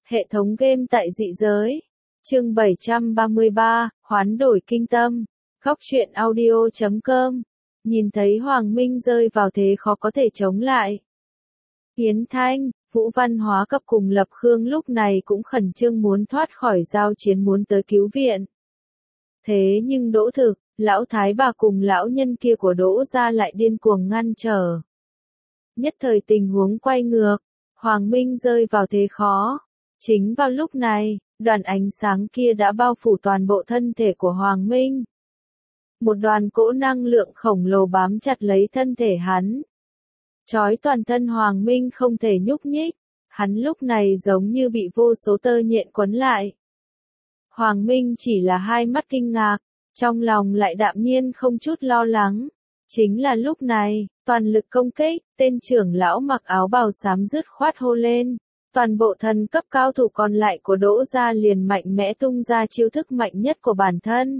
Hệ thống game tại dị giới. Chương 733, hoán đổi kinh tâm. Góc truyện audio.com. Nhìn thấy Hoàng Minh rơi vào thế khó có thể chống lại. Hiến Thanh, Vũ Văn Hóa Cập cùng Lập Khương lúc này cũng khẩn trương muốn thoát khỏi giao chiến, muốn tới cứu viện. Thế nhưng Đỗ Thực, lão thái bà cùng lão nhân kia của Đỗ gia lại điên cuồng ngăn trở. Nhất thời tình huống quay ngược, Hoàng Minh rơi vào thế khó. Chính vào lúc này, đoàn ánh sáng kia đã bao phủ toàn bộ thân thể của Hoàng Minh. Một đoàn cỗ năng lượng khổng lồ bám chặt lấy thân thể hắn. Chói toàn thân Hoàng Minh không thể nhúc nhích, hắn lúc này giống như bị vô số tơ nhện quấn lại. Hoàng Minh chỉ là hai mắt kinh ngạc, trong lòng lại đạm nhiên không chút lo lắng. Chính là lúc này, toàn lực công kích, tên trưởng lão mặc áo bào xám dứt khoát hô lên. Toàn bộ thần cấp cao thủ còn lại của Đỗ gia liền mạnh mẽ tung ra chiêu thức mạnh nhất của bản thân.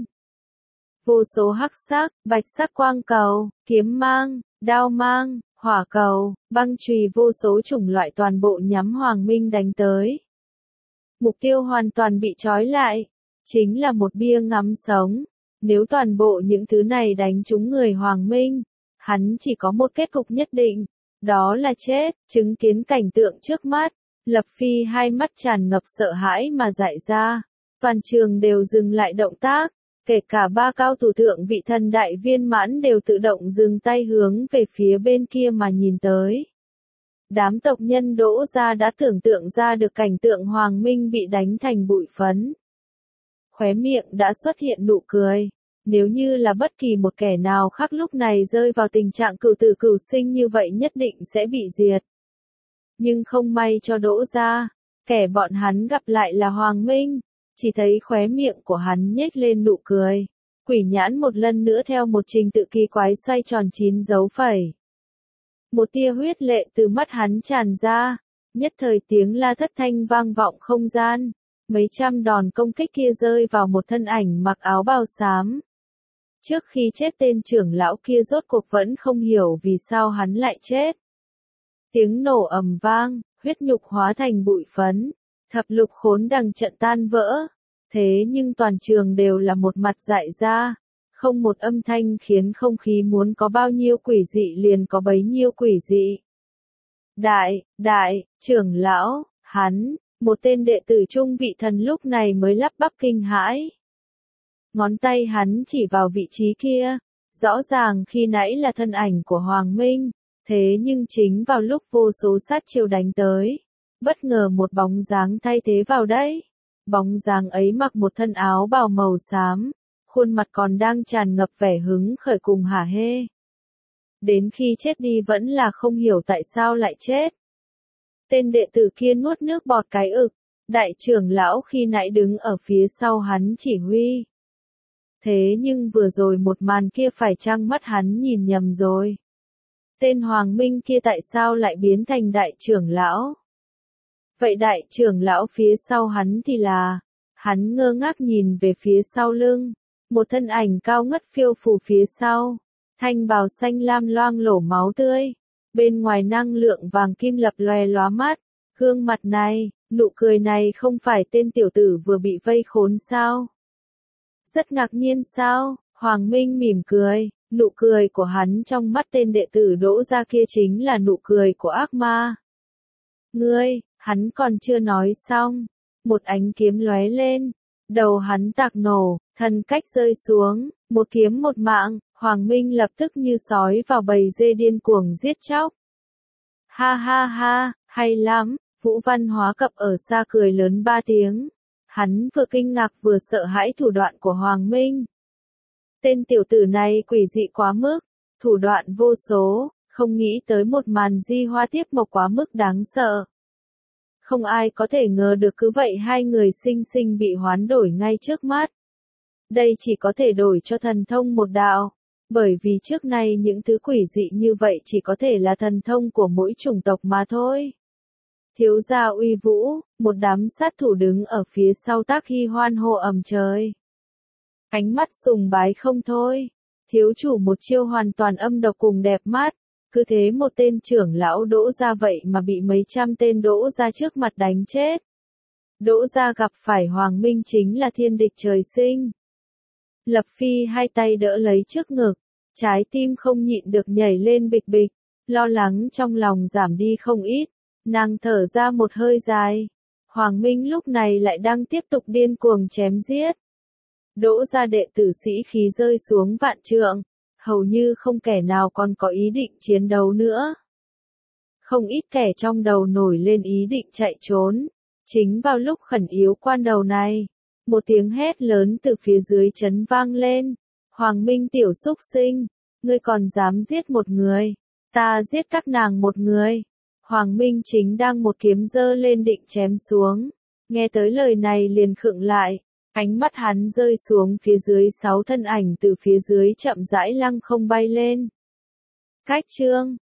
Vô số hắc sắc, bạch sắc quang cầu, kiếm mang, đao mang, hỏa cầu, băng chùy vô số chủng loại toàn bộ nhắm Hoàng Minh đánh tới. Mục tiêu hoàn toàn bị trói lại, chính là một bia ngắm sống. Nếu toàn bộ những thứ này đánh trúng người Hoàng Minh, hắn chỉ có một kết cục nhất định, đó là chết. Chứng kiến cảnh tượng trước mắt, Lập Phi hai mắt tràn ngập sợ hãi mà dại ra. Toàn trường đều dừng lại động tác, kể cả ba cao thủ thượng vị thần đại viên mãn đều tự động dừng tay hướng về phía bên kia mà nhìn tới. Đám tộc nhân Đỗ gia đã tưởng tượng ra được cảnh tượng Hoàng Minh bị đánh thành bụi phấn. Khóe miệng đã xuất hiện nụ cười. Nếu như là bất kỳ một kẻ nào khác lúc này rơi vào tình trạng cửu tử cửu sinh như vậy nhất định sẽ bị diệt. Nhưng không may cho Đỗ gia, kẻ bọn hắn gặp lại là Hoàng Minh, chỉ thấy khóe miệng của hắn nhếch lên nụ cười. Quỷ nhãn một lần nữa theo một trình tự kỳ quái xoay tròn 9 dấu phẩy. Một tia huyết lệ từ mắt hắn tràn ra, nhất thời tiếng la thất thanh vang vọng không gian. Mấy trăm đòn công kích kia rơi vào một thân ảnh mặc áo bào xám. Trước khi chết tên trưởng lão kia rốt cuộc vẫn không hiểu vì sao hắn lại chết. Tiếng nổ ầm vang, huyết nhục hóa thành bụi phấn, thập lục khốn đằng trận tan vỡ. Thế nhưng toàn trường đều là một mặt dại ra, không một âm thanh khiến không khí muốn có bao nhiêu quỷ dị liền có bấy nhiêu quỷ dị. Trưởng lão, hắn, một tên đệ tử trung vị thần lúc này mới lắp bắp kinh hãi. Ngón tay hắn chỉ vào vị trí kia, rõ ràng khi nãy là thân ảnh của Hoàng Minh, thế nhưng chính vào lúc vô số sát chiêu đánh tới, bất ngờ một bóng dáng thay thế vào đấy. Bóng dáng ấy mặc một thân áo bào màu xám, khuôn mặt còn đang tràn ngập vẻ hứng khởi cùng hả hê. Đến khi chết đi vẫn là không hiểu tại sao lại chết. Tên đệ tử kia nuốt nước bọt cái ực, đại trưởng lão khi nãy đứng ở phía sau hắn chỉ huy. Thế nhưng vừa rồi một màn kia phải chăng mắt hắn nhìn nhầm rồi? Tên Hoàng Minh kia tại sao lại biến thành đại trưởng lão? Vậy đại trưởng lão phía sau hắn thì là... Hắn ngơ ngác nhìn về phía sau lưng, một thân ảnh cao ngất phiêu phù phía sau, thanh bào xanh lam loang lổ máu tươi, bên ngoài năng lượng vàng kim lập lòe lóa mắt, gương mặt này, nụ cười này không phải tên tiểu tử vừa bị vây khốn sao? Rất ngạc nhiên sao? Hoàng Minh mỉm cười, nụ cười của hắn trong mắt tên đệ tử Đỗ gia kia chính là nụ cười của ác ma. Ngươi, hắn còn chưa nói xong, một ánh kiếm lóe lên, đầu hắn tạc nổ, thân cách rơi xuống, một kiếm một mạng, Hoàng Minh lập tức như sói vào bầy dê điên cuồng giết chóc. Ha ha ha, hay lắm, Vũ Văn Hóa Cập ở xa cười lớn 3 tiếng. Hắn vừa kinh ngạc vừa sợ hãi thủ đoạn của Hoàng Minh. Tên tiểu tử này quỷ dị quá mức, thủ đoạn vô số, không nghĩ tới một màn di hoa tiếp mộc quá mức đáng sợ. Không ai có thể ngờ được cứ vậy hai người sinh sinh bị hoán đổi ngay trước mắt. Đây chỉ có thể đổi cho thần thông một đạo, bởi vì trước nay những thứ quỷ dị như vậy chỉ có thể là thần thông của mỗi chủng tộc mà thôi. Thiếu gia uy vũ, một đám sát thủ đứng ở phía sau Tác Hy hoan hô ầm trời. Ánh mắt sùng bái không thôi, thiếu chủ một chiêu hoàn toàn âm độc cùng đẹp mắt, cứ thế một tên trưởng lão Đỗ gia vậy mà bị mấy trăm tên Đỗ gia trước mặt đánh chết. Đỗ Gia gặp phải Hoàng Minh chính là thiên địch trời sinh. Lập Phi hai tay đỡ lấy trước ngực, trái tim không nhịn được nhảy lên bịch bịch, lo lắng trong lòng giảm đi không ít, nàng thở ra một hơi dài. Hoàng Minh lúc này lại đang tiếp tục điên cuồng chém giết. Đỗ Gia đệ tử sĩ khí rơi xuống vạn trượng, hầu như không kẻ nào còn có ý định chiến đấu nữa. Không ít kẻ trong đầu nổi lên ý định chạy trốn. Chính vào lúc khẩn yếu quan đầu này, một tiếng hét lớn từ phía dưới trấn vang lên. Hoàng Minh tiểu súc sinh, ngươi còn dám giết một người, ta giết các nàng một người. Hoàng Minh chính đang một kiếm giơ lên định chém xuống, nghe tới lời này liền khựng lại, ánh mắt hắn rơi xuống phía dưới 6 thân ảnh từ phía dưới chậm rãi lăng không bay lên. Cách chương